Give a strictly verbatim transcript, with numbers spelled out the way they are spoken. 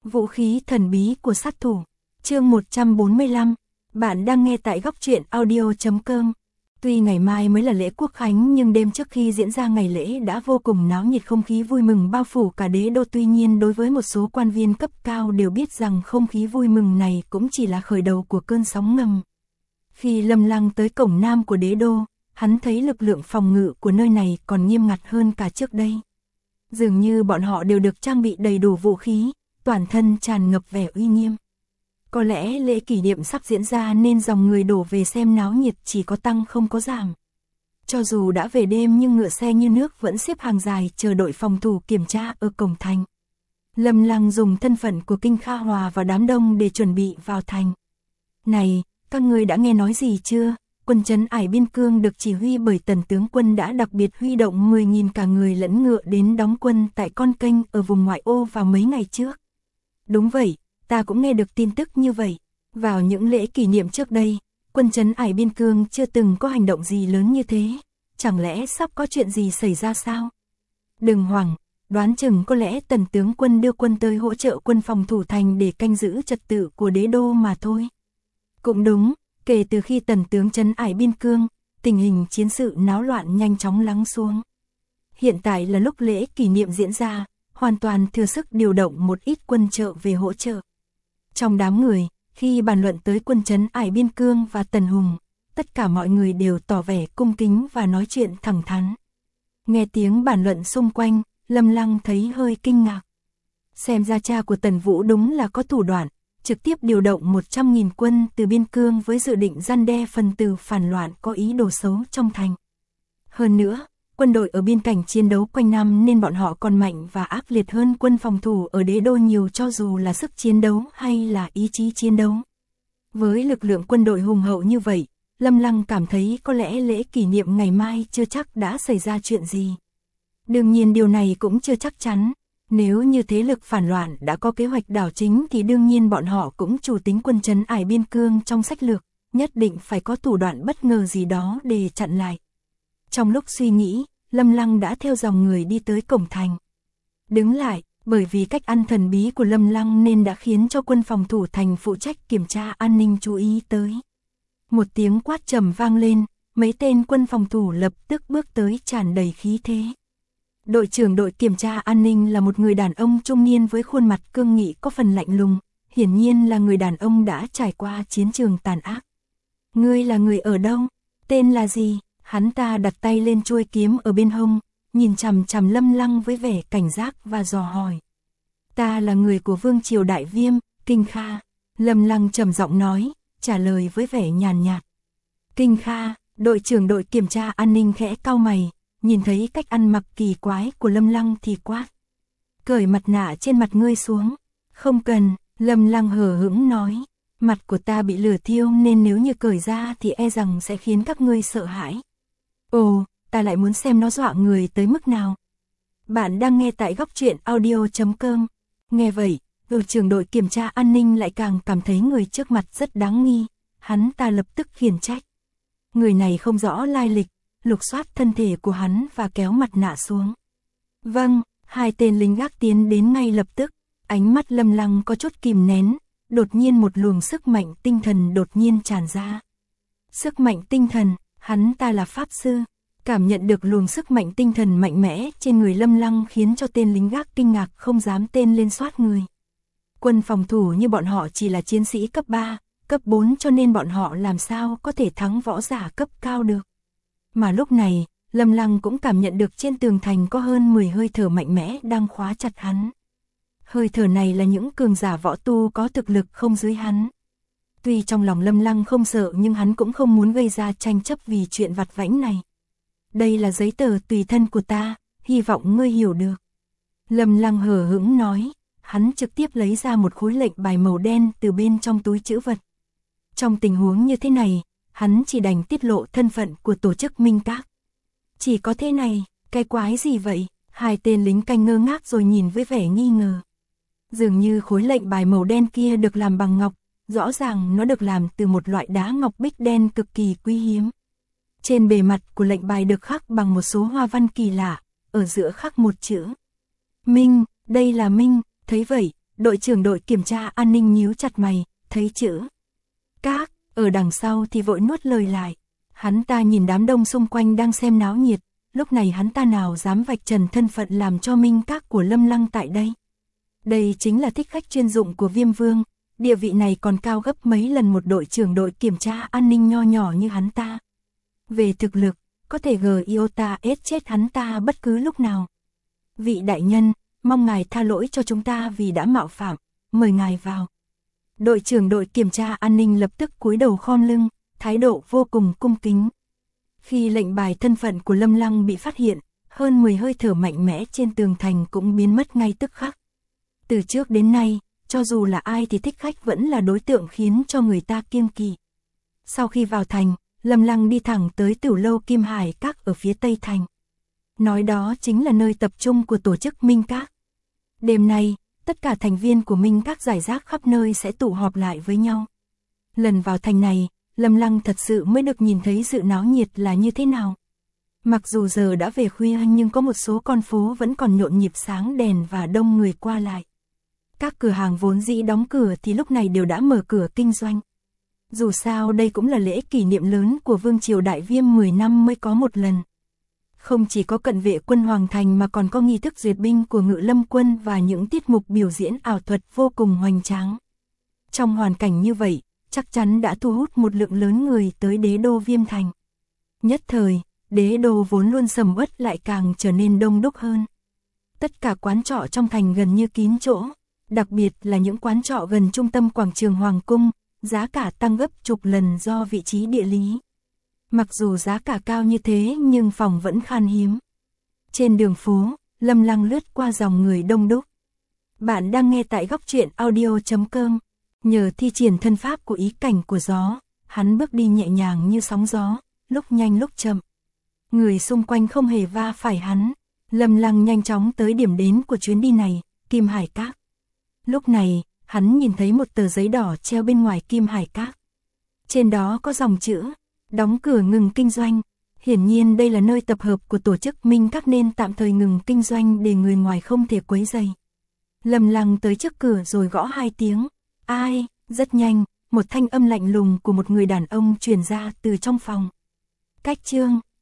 Vũ khí thần bí của sát thủ. Chương một trăm bốn mươi lăm. Bạn đang nghe tại góc truyện audio chấm com. Tuy ngày mai mới là lễ Quốc khánh nhưng đêm trước khi diễn ra ngày lễ đã vô cùng náo nhiệt, không khí vui mừng bao phủ cả đế đô. Tuy nhiên đối với một số quan viên cấp cao đều biết rằng không khí vui mừng này cũng chỉ là khởi đầu của cơn sóng ngầm. Khi Lâm Lăng tới cổng nam của đế đô, hắn thấy lực lượng phòng ngự của nơi này còn nghiêm ngặt hơn cả trước đây. Dường như bọn họ đều được trang bị đầy đủ vũ khí, toàn thân tràn ngập vẻ uy nghiêm. Có lẽ lễ kỷ niệm sắp diễn ra nên dòng người đổ về xem náo nhiệt chỉ có tăng không có giảm. Cho dù đã về đêm nhưng ngựa xe như nước vẫn xếp hàng dài chờ đội phòng thủ kiểm tra ở cổng thành. Lâm Lăng dùng thân phận của Kinh Kha hòa vào đám đông để chuẩn bị vào thành. Này, các ngươi đã nghe nói gì chưa? Quân trấn Ải Biên Cương được chỉ huy bởi Tần tướng quân đã đặc biệt huy động mười nghìn cả người lẫn ngựa đến đóng quân tại con kênh ở vùng ngoại ô vào mấy ngày trước. Đúng vậy, ta cũng nghe được tin tức như vậy. Vào những lễ kỷ niệm trước đây, quân trấn Ải Biên Cương chưa từng có hành động gì lớn như thế. Chẳng lẽ sắp có chuyện gì xảy ra sao? Đừng hoảng, đoán chừng có lẽ Tần tướng quân đưa quân tới hỗ trợ quân phòng thủ thành để canh giữ trật tự của đế đô mà thôi. Cũng đúng. Kể từ khi Tần tướng trấn Ải Biên Cương, tình hình chiến sự náo loạn nhanh chóng lắng xuống. Hiện tại là lúc lễ kỷ niệm diễn ra, hoàn toàn thừa sức điều động một ít quân trợ về hỗ trợ. Trong đám người, khi bàn luận tới quân trấn Ải Biên Cương và Tần Hùng, tất cả mọi người đều tỏ vẻ cung kính và nói chuyện thẳng thắn. Nghe tiếng bàn luận xung quanh, Lâm Lăng thấy hơi kinh ngạc. Xem ra cha của Tần Vũ đúng là có thủ đoạn. Trực tiếp điều động một trăm nghìn quân từ Biên Cương với dự định răn đe phần tử phản loạn có ý đồ xấu trong thành. Hơn nữa, quân đội ở biên cảnh chiến đấu quanh năm nên bọn họ còn mạnh và ác liệt hơn quân phòng thủ ở đế đô nhiều, cho dù là sức chiến đấu hay là ý chí chiến đấu. Với lực lượng quân đội hùng hậu như vậy, Lâm Lăng cảm thấy có lẽ lễ kỷ niệm ngày mai chưa chắc đã xảy ra chuyện gì. Đương nhiên điều này cũng chưa chắc chắn. Nếu như thế lực phản loạn đã có kế hoạch đảo chính thì đương nhiên bọn họ cũng chủ tính quân trấn Ải Biên Cương trong sách lược, nhất định phải có thủ đoạn bất ngờ gì đó để chặn lại. Trong lúc suy nghĩ, Lâm Lăng đã theo dòng người đi tới cổng thành. Đứng lại, bởi vì cách ăn thần bí của Lâm Lăng nên đã khiến cho quân phòng thủ thành phụ trách kiểm tra an ninh chú ý tới. Một tiếng quát trầm vang lên, mấy tên quân phòng thủ lập tức bước tới tràn đầy khí thế. Đội trưởng đội kiểm tra an ninh là một người đàn ông trung niên với khuôn mặt cương nghị có phần lạnh lùng, hiển nhiên là người đàn ông đã trải qua chiến trường tàn ác. Ngươi là người ở đâu? Tên là gì? Hắn ta đặt tay lên chuôi kiếm ở bên hông, nhìn chằm chằm Lâm Lăng với vẻ cảnh giác và dò hỏi. Ta là người của Vương Triều Đại Viêm, Kinh Kha. Lâm Lăng trầm giọng nói, trả lời với vẻ nhàn nhạt. Kinh Kha, đội trưởng đội kiểm tra an ninh khẽ cau mày. Nhìn thấy cách ăn mặc kỳ quái của Lâm Lăng thì quát. Cởi mặt nạ trên mặt ngươi xuống. Không cần, Lâm Lăng hờ hững nói. Mặt của ta bị lửa thiêu nên nếu như cởi ra thì e rằng sẽ khiến các ngươi sợ hãi. Ồ, ta lại muốn xem nó dọa người tới mức nào. Bạn đang nghe tại góc truyện audio chấm com. Nghe vậy, đội trưởng đội kiểm tra an ninh lại càng cảm thấy người trước mặt rất đáng nghi. Hắn ta lập tức khiển trách. Người này không rõ lai lịch. Lục soát thân thể của hắn và kéo mặt nạ xuống. Vâng, hai tên lính gác tiến đến ngay lập tức, ánh mắt Lâm Lăng có chút kìm nén, đột nhiên một luồng sức mạnh tinh thần đột nhiên tràn ra. Sức mạnh tinh thần, hắn ta là pháp sư, cảm nhận được luồng sức mạnh tinh thần mạnh mẽ trên người Lâm Lăng khiến cho tên lính gác kinh ngạc không dám tên lên soát người. Quân phòng thủ như bọn họ chỉ là chiến sĩ cấp ba, cấp bốn cho nên bọn họ làm sao có thể thắng võ giả cấp cao được. Mà lúc này, Lâm Lăng cũng cảm nhận được trên tường thành có hơn mười hơi thở mạnh mẽ đang khóa chặt hắn. Hơi thở này là những cường giả võ tu có thực lực không dưới hắn. Tuy trong lòng Lâm Lăng không sợ nhưng hắn cũng không muốn gây ra tranh chấp vì chuyện vặt vãnh này. Đây là giấy tờ tùy thân của ta, hy vọng ngươi hiểu được. Lâm Lăng hờ hững nói, hắn trực tiếp lấy ra một khối lệnh bài màu đen từ bên trong túi trữ vật. Trong tình huống như thế này, hắn chỉ đành tiết lộ thân phận của tổ chức Minh Các. Chỉ có thế này, cái quái gì vậy? Hai tên lính canh ngơ ngác rồi nhìn với vẻ nghi ngờ. Dường như khối lệnh bài màu đen kia được làm bằng ngọc, rõ ràng nó được làm từ một loại đá ngọc bích đen cực kỳ quý hiếm. Trên bề mặt của lệnh bài được khắc bằng một số hoa văn kỳ lạ, ở giữa khắc một chữ. Minh, đây là Minh, thấy vậy, Đội trưởng đội kiểm tra an ninh nhíu chặt mày, thấy chữ Các ở đằng sau thì vội nuốt lời lại. Hắn ta nhìn đám đông xung quanh đang xem náo nhiệt, lúc này hắn ta nào dám vạch trần thân phận làm cho Minh Các của Lâm Lăng tại đây. Đây chính là thích khách chuyên dụng của Viêm Vương, địa vị này còn cao gấp mấy lần một đội trưởng đội kiểm tra an ninh nho nhỏ như hắn ta. Về thực lực, có thể gờ iota ết chết hắn ta bất cứ lúc nào. Vị đại nhân, mong ngài tha lỗi cho chúng ta vì đã mạo phạm, mời ngài vào. Đội trưởng đội kiểm tra an ninh lập tức cúi đầu khom lưng, thái độ vô cùng cung kính. Khi lệnh bài thân phận của Lâm Lăng bị phát hiện, hơn mười hơi thở mạnh mẽ trên tường thành cũng biến mất ngay tức khắc. Từ trước đến nay, cho dù là ai thì thích khách vẫn là đối tượng khiến cho người ta kiêng kỵ. Sau khi vào thành, Lâm Lăng đi thẳng tới Tửu lâu Kim Hải Các ở phía tây thành. Nói đó chính là nơi tập trung của tổ chức Minh Các. Đêm nay, tất cả thành viên của Minh Các rải rác khắp nơi sẽ tụ họp lại với nhau. Lần vào thành này, Lâm Lăng thật sự mới được nhìn thấy sự náo nhiệt là như thế nào. Mặc dù giờ đã về khuya nhưng có một số con phố vẫn còn nhộn nhịp sáng đèn và đông người qua lại. Các cửa hàng vốn dĩ đóng cửa thì lúc này đều đã mở cửa kinh doanh. Dù sao đây cũng là lễ kỷ niệm lớn của Vương triều Đại Viêm mười năm mới có một lần. Không chỉ có cận vệ quân Hoàng Thành mà còn có nghi thức duyệt binh của Ngự Lâm quân và những tiết mục biểu diễn ảo thuật vô cùng hoành tráng. Trong hoàn cảnh như vậy, chắc chắn đã thu hút một lượng lớn người tới đế đô Viêm Thành. Nhất thời, đế đô vốn luôn sầm uất lại càng trở nên đông đúc hơn. Tất cả quán trọ trong thành gần như kín chỗ, đặc biệt là những quán trọ gần trung tâm quảng trường Hoàng cung, giá cả tăng gấp chục lần do vị trí địa lý. Mặc dù giá cả cao như thế nhưng phòng vẫn khan hiếm. Trên đường phố, Lâm Lăng lướt qua dòng người đông đúc. Bạn đang nghe tại góc truyện audio chấm com. Nhờ thi triển thân pháp của ý cảnh của gió, hắn bước đi nhẹ nhàng như sóng gió, lúc nhanh lúc chậm. Người xung quanh không hề va phải hắn. Lâm Lăng nhanh chóng tới điểm đến của chuyến đi này, Kim Hải Các. Lúc này, hắn nhìn thấy một tờ giấy đỏ treo bên ngoài Kim Hải Các. Trên đó có dòng chữ, đóng cửa ngừng kinh doanh. Hiển nhiên đây là nơi tập hợp của tổ chức Minh Các nên tạm thời ngừng kinh doanh để người ngoài không thể quấy rầy. Lâm Lăng tới trước cửa rồi gõ hai tiếng. Ai? Rất nhanh, một thanh âm lạnh lùng của một người đàn ông truyền ra từ trong phòng. Cách chương,